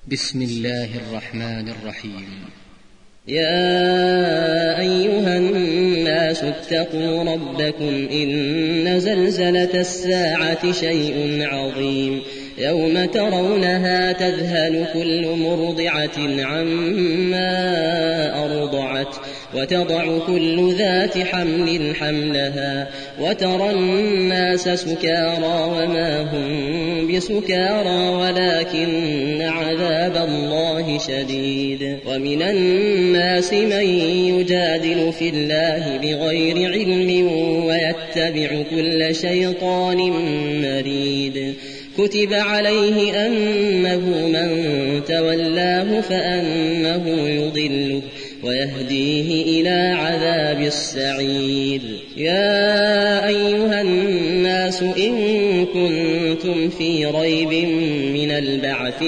بسم الله الرحمن الرحيم. يا أيها الناس اتقوا ربكم إن زلزلة الساعة شيء عظيم يوم ترونها تذهل كل مرضعة عما أرضعت وتضع كل ذات حمل حملها وترى الناس سكارى وما هم بسكارى ولكن عذاب الله شديد. ومن الناس من يجادل في الله بغير علم ويتبع كل شيطان مريد. كتب عليه أنه من تولاه فأنه يضله ويهديه إلى عذاب السعير. يا أيها الناس إن كنتم في ريب من البعث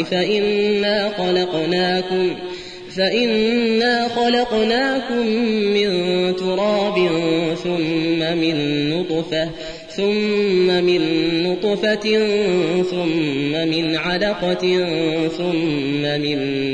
فإنا خلقناكم من تراب ثم من نطفة ثم من علقة ثم من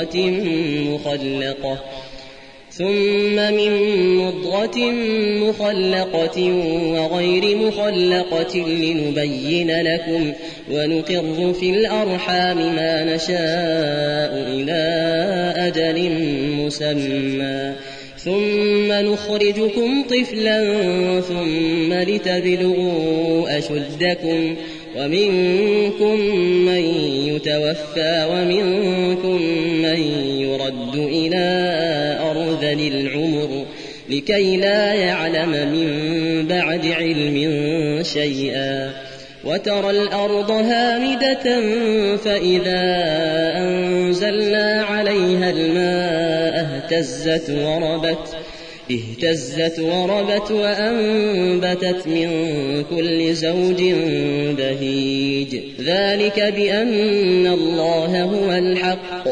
مضغة مخلقة وغير مخلقة لنبين لكم ونقر في الأرحام ما نشاء إلى أجل مسمى ثم نخرجكم طفلا ثم لتبلغوا أشدكم ومنكم من يتوفى ومنكم من يرد إلى أرذل العمر لكي لا يعلم من بعد علم شيئا. وترى الأرض هامدة فإذا أنزلنا عليها الماء اهتزت وربت وأنبتت من كل زوج بهيج. ذلك بأن الله هو الحق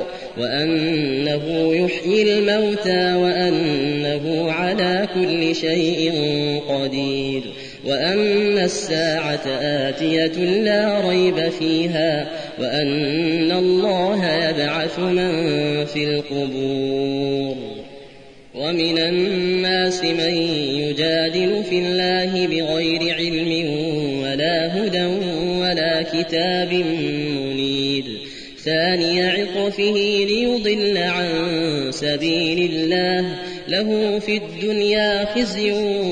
وأنه يحيي الموتى وأنه على كل شيء قدير وأن الساعة آتية لا ريب فيها وأن الله يبعث من في القبور. ومن الناس من يجادل في الله بغير علم ولا هدى ولا كتاب منير. ثاني عطفه ليضل عن سبيل الله له في الدنيا خزي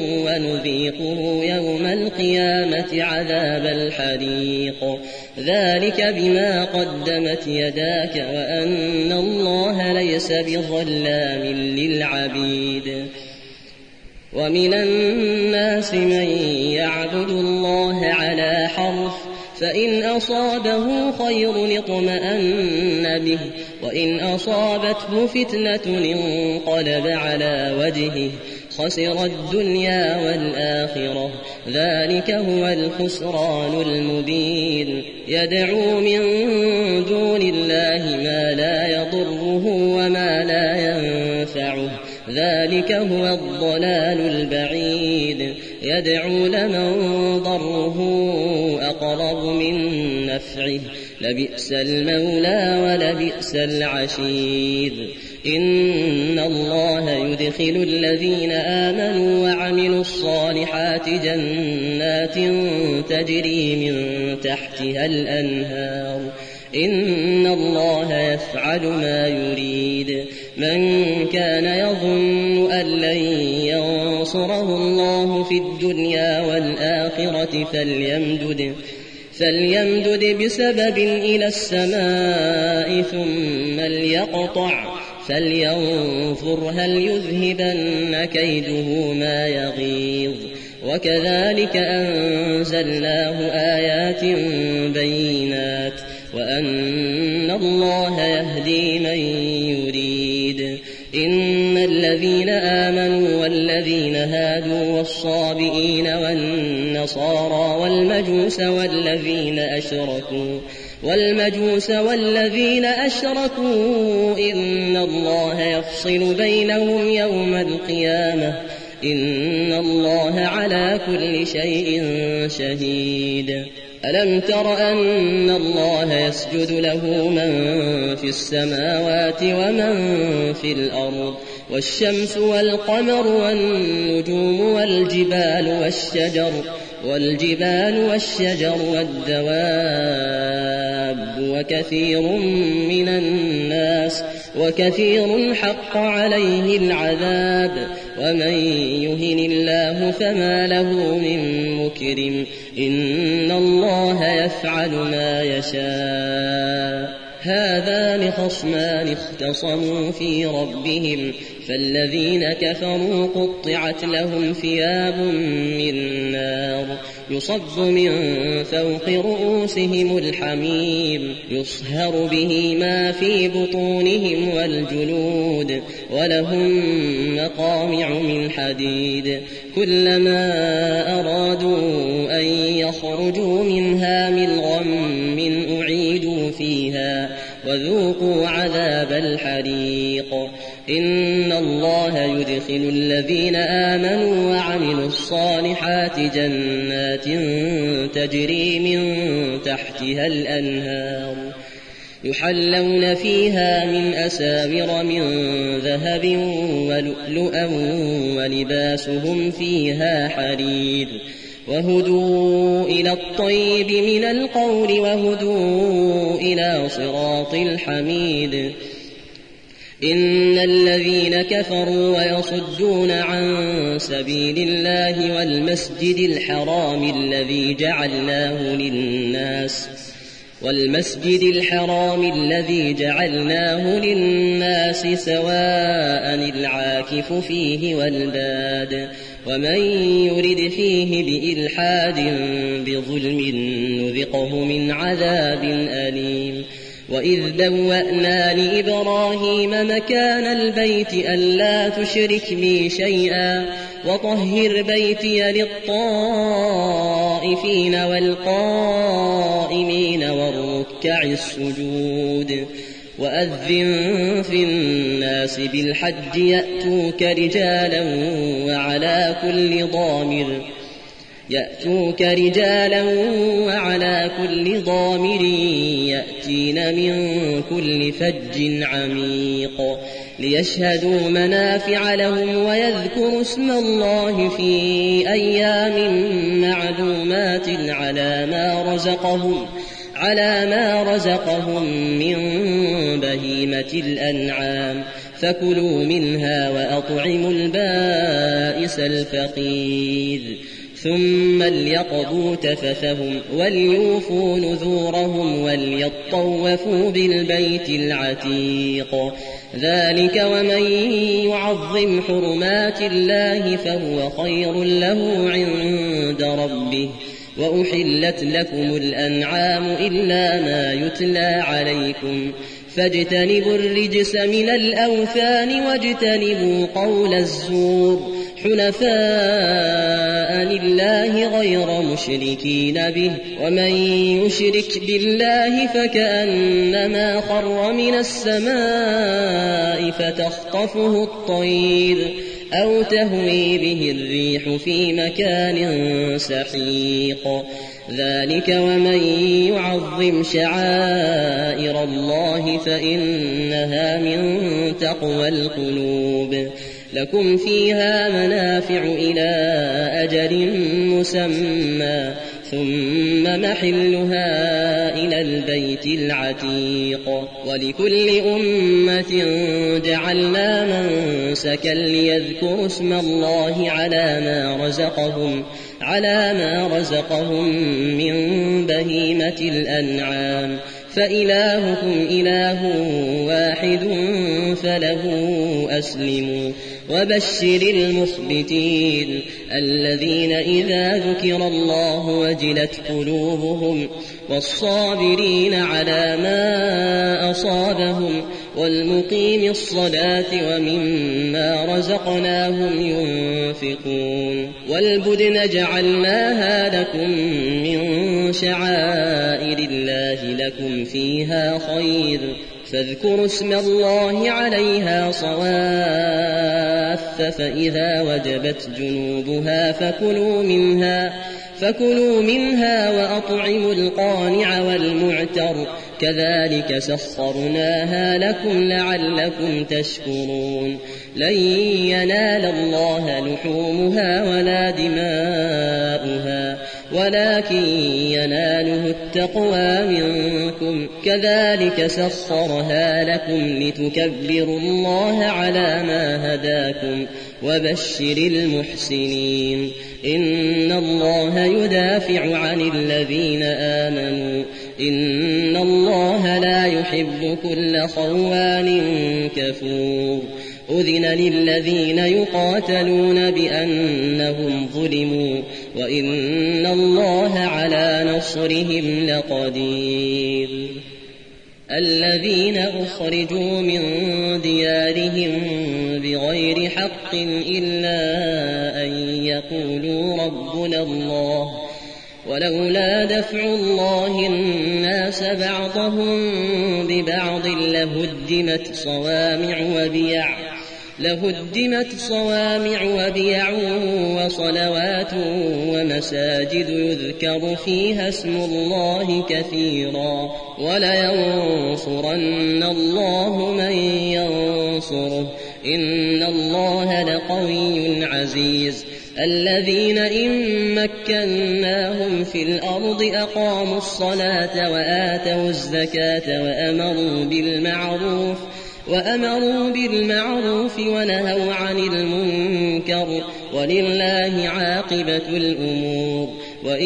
ونذيقه يوم القيامة عذاب الحريق. ذلك بما قدمت يداك وأن الله ليس بظلام للعبيد. ومن الناس من يعبد الله على حرف فإن أصابه خير اطمأن به وإن أصابته فتنة انقلب على وجهه خسر الدنيا والآخرة. ذلك هو الخسران المبين. يدعو من دون الله ما لا يضره وما لا ينفعه ذلك هو الضلال البعيد. يدعو لمن ضره أقرب من نفعه لبئس المولى ولبئس العشير. إن الله يدخل الذين آمنوا وعملوا الصالحات جنات تجري من تحتها الأنهار. إن الله يفعل ما يريد. من كان يظن أن لن ينصره الله في الدنيا والآخرة فليمدد بسبب إلى السماء ثم ليقطع فلينظر هل يذهبن كيده ما يغيظ. وكذلك أنزلناه آيات بينات وأن الله يهدي من يريد. إن الذين آمنوا والذين هادوا والصابئين والنصارى والمجوس والذين أشركوا إن الله يفصل بينهم يوم القيامة إن الله على كل شيء شهيد. ألم تر أن الله يسجد له من في السماوات ومن في الأرض والشمس والقمر والنجوم والجبال والشجر والدواب وكثير حق عليه العذاب ومن يهن الله فما له من مكرم إن الله يفعل ما يشاء هذان خصمان اختصموا في ربهم فالذين كفروا قطعت لهم ثياب من نار يصب من فوق رؤوسهم الحميم يصهر به ما في بطونهم والجلود ولهم مقامع من حديد كلما أرادوا أن يخرجوا منها من غم أعيدوا فيها وذوقوا عذاب الحريق إن الله يدخل الذين آمنوا وعملوا الصالحات جنات تجري من تحتها الأنهار يحلون فيها من أساور من ذهب ولؤلؤا ولباسهم فيها حرير وهدوا إلى الطيب من القول وهدوا إلى صراط الحميد إن الذين كفروا ويصدون عن سبيل الله والمسجد الحرام الذي جعلناه للناس سواء العاكف فيه والباد ومن يرد فيه بإلحاد بظلم نذقه من عذاب أليم وإذ بوأنا لإبراهيم مكان البيت ألا تشرك بي شيئا وطهر بيتي للطائفين والقائمين والركع السجود وأذن في الناس بالحج يأتوك رجالا وعلى كل ضامر يأتين من كل فج عميق ليشهدوا منافع لهم ويذكروا اسم الله في أيام معلومات على ما رزقهم من بهيمة الأنعام فكلوا منها وأطعموا البائس الفقير ثم ليقضوا تفثهم وليوفوا نذورهم وليطوفوا بالبيت العتيق ذلك ومن يعظم حرمات الله فهو خير له عند ربه وأحلت لكم الأنعام إلا ما يتلى عليكم فاجتنبوا الرجس من الأوثان واجتنبوا قول الزور حنفاء لله غير مشركين به ومن يشرك بالله فكأنما خر من السماء فتخطفه الطير أو تهوي به الريح في مكان سحيق ذلك ومن يعظم شعائر الله فإنها من تقوى القلوب لكم فيها منافع إلى أجل مسمى ثم محلها إلى البيت العتيق ولكل أمة جعلنا منسكا ليذكروا اسم الله على ما رزقهم من بهيمة الأنعام فإلهكم إله واحد فله أسلموا وبشر المخبتين الذين إذا ذكر الله وجلت قلوبهم والصابرين على ما أصابهم والمقيم الصلاة ومما رزقناهم ينفقون والبدن جعلناها لكم من شعائر الله لكم فيها خير فاذكروا اسم الله عليها صواف فإذا وجبت جنوبها فكلوا منها وأطعموا القانع والمعتر كذلك سخرناها لكم لعلكم تشكرون لن ينال الله لحومها ولا دماؤها ولكن يناله التقوى منكم كذلك سخرها لكم لتكبروا الله على ما هداكم وبشر المحسنين إن الله يدافع عن الذين آمنوا إن الله لا يحب كل خوان كفور أذن للذين يقاتلون بأنهم ظلموا وإن الله على نصرهم لقدير الذين أخرجوا من ديارهم بغير حق إلا أن يقولوا ربنا الله ولولا دفع الله الناس بعضهم ببعض لهدمت صوامع وبيع وصلوات ومساجد يذكر فيها اسم الله كثيرا ولينصرن الله من ينصره إن الله لقوي عزيز الذين إن مكناهم في الأرض أقاموا الصلاة وآتوا الزكاة وأمروا بالمعروف ونهوا عن المنكر ولله عاقبة الأمور وإن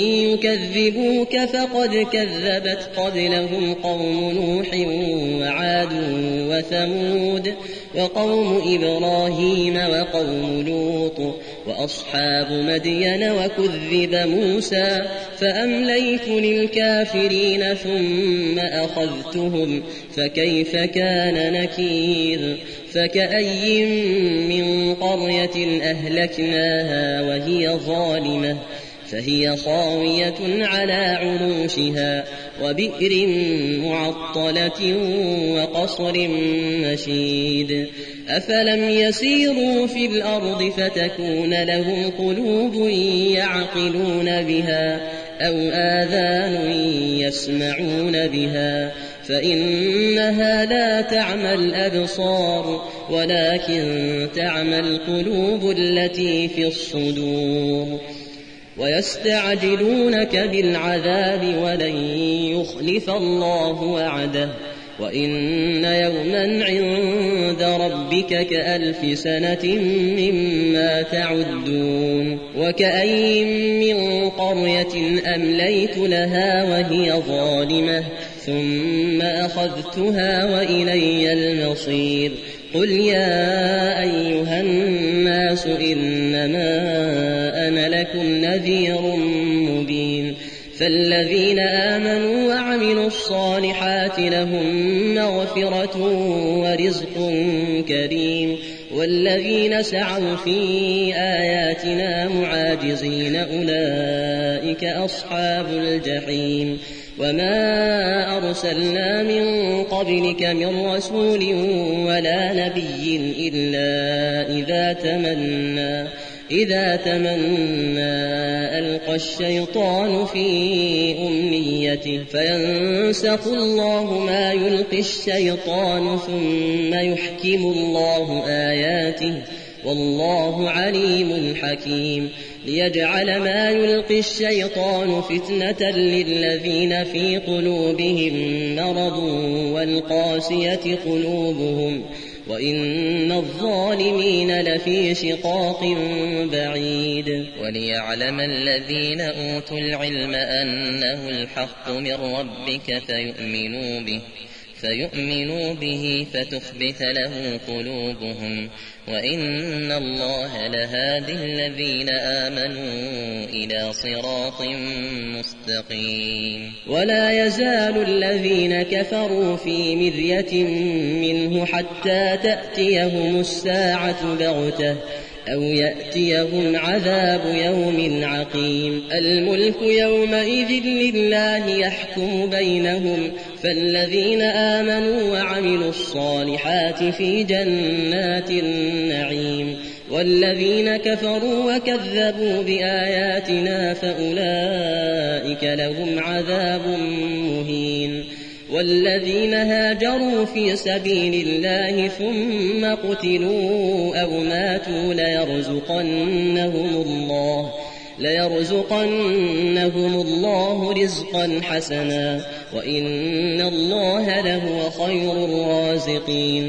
يكذبوك فقد كذبت قبلهم قوم نوح وعاد وثمود وقوم إبراهيم وقوم لوط وأصحاب مدين وكذب موسى فأمليت للكافرين ثم أخذتهم فكيف كان نكير فكأي من قرية أهلكناها وهي ظالمة فهي خاوية على عروشها وبئر معطلة وقصر مشيد أفلم يسيروا في الأرض فتكون لهم قلوب يعقلون بها أو آذان يسمعون بها فإنها لا تعمى الأبصار ولكن تعمى القلوب التي في الصدور ويستعجلونك بالعذاب ولن يخلف الله وعده وإن يوما عند ربك كألف سنة مما تعدون وكأي من قرية أمليت لها وهي ظالمة ثم أخذتها وإلي المصير قل يا أيها الناس إنما أنا لكم نذير مبين فالذين آمنوا وعملوا الصالحات لهم مغفرة ورزق كريم والذين سعوا في آياتنا معاجزين أولئك أصحاب الجحيم وما أرسلنا من قبلك من رسول ولا نبي إلا إذا تمنى ألقى الشيطان في أمنيته فينسخ الله ما يلقي الشيطان ثم يحكم الله آياته والله عليم حكيم ليجعل ما يلقي الشيطان فتنة للذين في قلوبهم مرض والقاسية قلوبهم وإن الظالمين لفي شقاق بعيد وليعلم الذين أوتوا العلم أنه الحق من ربك فيؤمنوا به فتخبت له قلوبهم وإن الله لهادي الذين آمنوا إلى صراط مستقيم ولا يزال الذين كفروا في مرية منه حتى تأتيهم الساعة بغتة أو يأتيهم عذاب يوم عقيم الملك يومئذ لله يحكم بينهم فالذين آمنوا وعملوا الصالحات في جنات النعيم والذين كفروا وكذبوا بآياتنا فأولئك لهم عذاب مهين والذين هاجروا في سبيل الله ثم قتلوا أو ماتوا ليرزقنهم الله رزقا حسنا وإن الله لهو خير الرازقين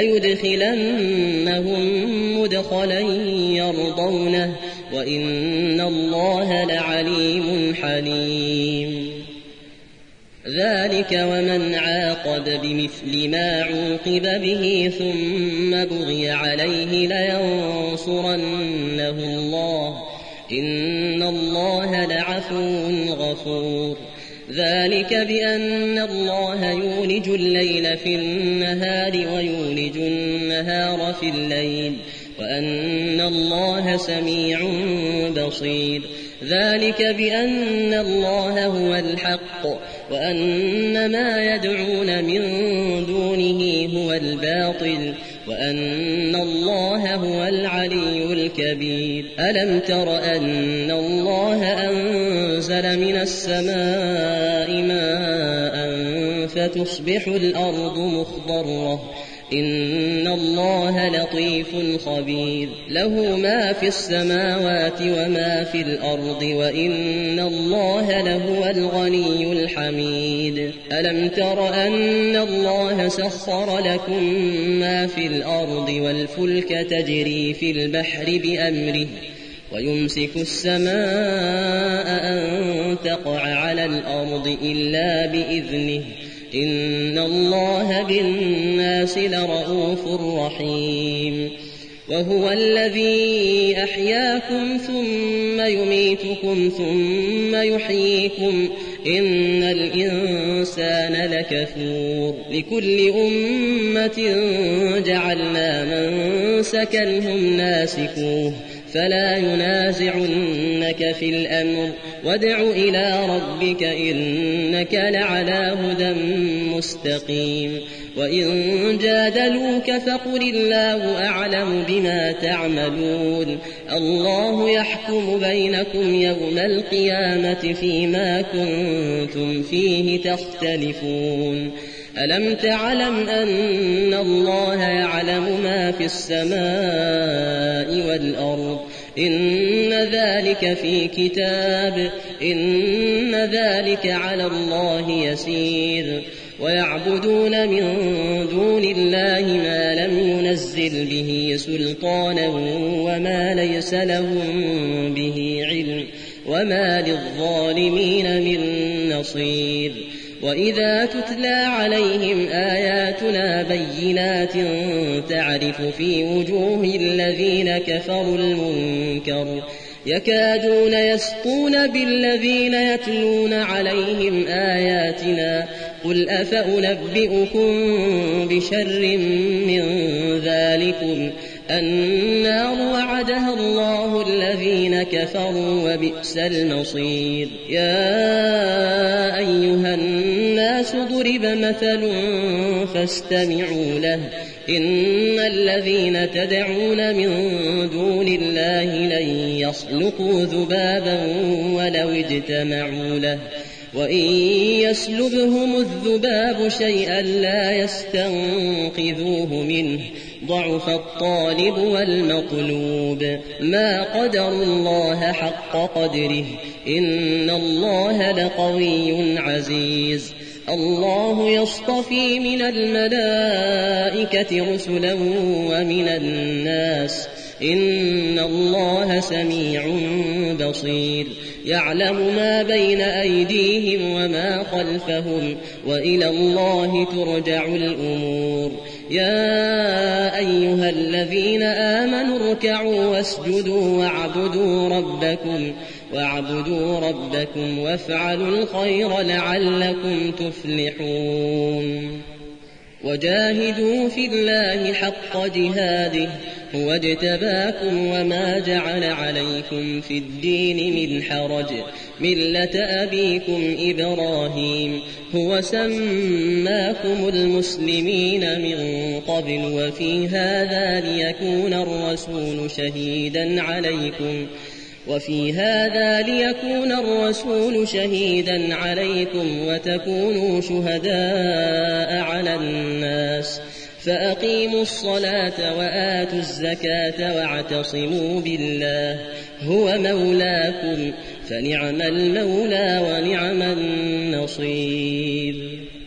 ليدخلنهم مدخلا يرضونه وإن الله لعليم حليم ذلك ومن عاقب بمثل ما عوقب به ثم بغي عليه لينصرنه الله إن الله لعفو غفور ذلك بأن الله يولج الليل في النهار ويولج النهار في الليل وأن الله سميع بصير ذلك بأن الله هو الحق وأن ما يدعون من دونه هو الباطل وأن الله هو العلي الكبير ألم تر أن الله أنزل من السماء ماء فتصبح الأرض مخضرة إن الله لطيف خبير له ما في السماوات وما في الأرض وإن الله لهو الغني الحميد ألم تر أن الله سخر لكم ما في الأرض والفلك تجري في البحر بأمره ويمسك السماء أن تقع على الأرض إلا بإذنه إن الله بالناس لرءوف رحيم وهو الذي أحياكم ثم يميتكم ثم يحييكم إن الإنسان لكفور لكل أمة جعلنا منسكا هم ناسكوه فلا ينازعنك في الأمر وادع إلى ربك إنك لعلى هدى مستقيم وإن جادلوك فقل الله أعلم بما تعملون الله يحكم بينكم يوم القيامة فيما كنتم فيه تختلفون ألم تعلم أن الله يعلم ما في السماء والأرض إن ذلك في كتاب إن ذلك على الله يسير ويعبدون من دون الله ما لم ينزل به سلطانا وما ليس لهم به علم وما للظالمين من نصير وإذا تتلى عليهم آياتنا بينات تعرف في وجوه الذين كفروا المنكر يكادون يسقون بالذين يتلون عليهم آياتنا قل أفأنبئكم بشر من ذلكم النار وعدها الله الذين كفروا وبئس المصير يا أيها الناس ضرب مثل فاستمعوا له إن الذين تدعون من دون الله لن يخلقوا ذبابا ولو اجتمعوا له وإن يسلبهم الذباب شيئا لا يستنقذوه منه ضعف الطالب والمطلوب ما قدروا الله حق قدره إن الله لقوي عزيز الله يصطفي من الملائكة رسلا ومن الناس إن الله سميع بصير يعلم ما بين أيديهم وما خلفهم وإلى الله ترجع الأمور يا أيها الذين آمنوا اركعوا واسجدوا واعبدوا ربكم وافعلوا الخير لعلكم تفلحون وجاهدوا في الله حق جهاده هو اجتباكم وما جعل عليكم في الدين من حرج ملة أبيكم إبراهيم هو سماكم المسلمين من قبل وفي هذا ليكون الرسول شهيدا عليكم وتكونوا شهداء على الناس فأقيموا الصلاة وآتوا الزكاة واعتصموا بالله هو مولاكم فنعم المولى ونعم النصير.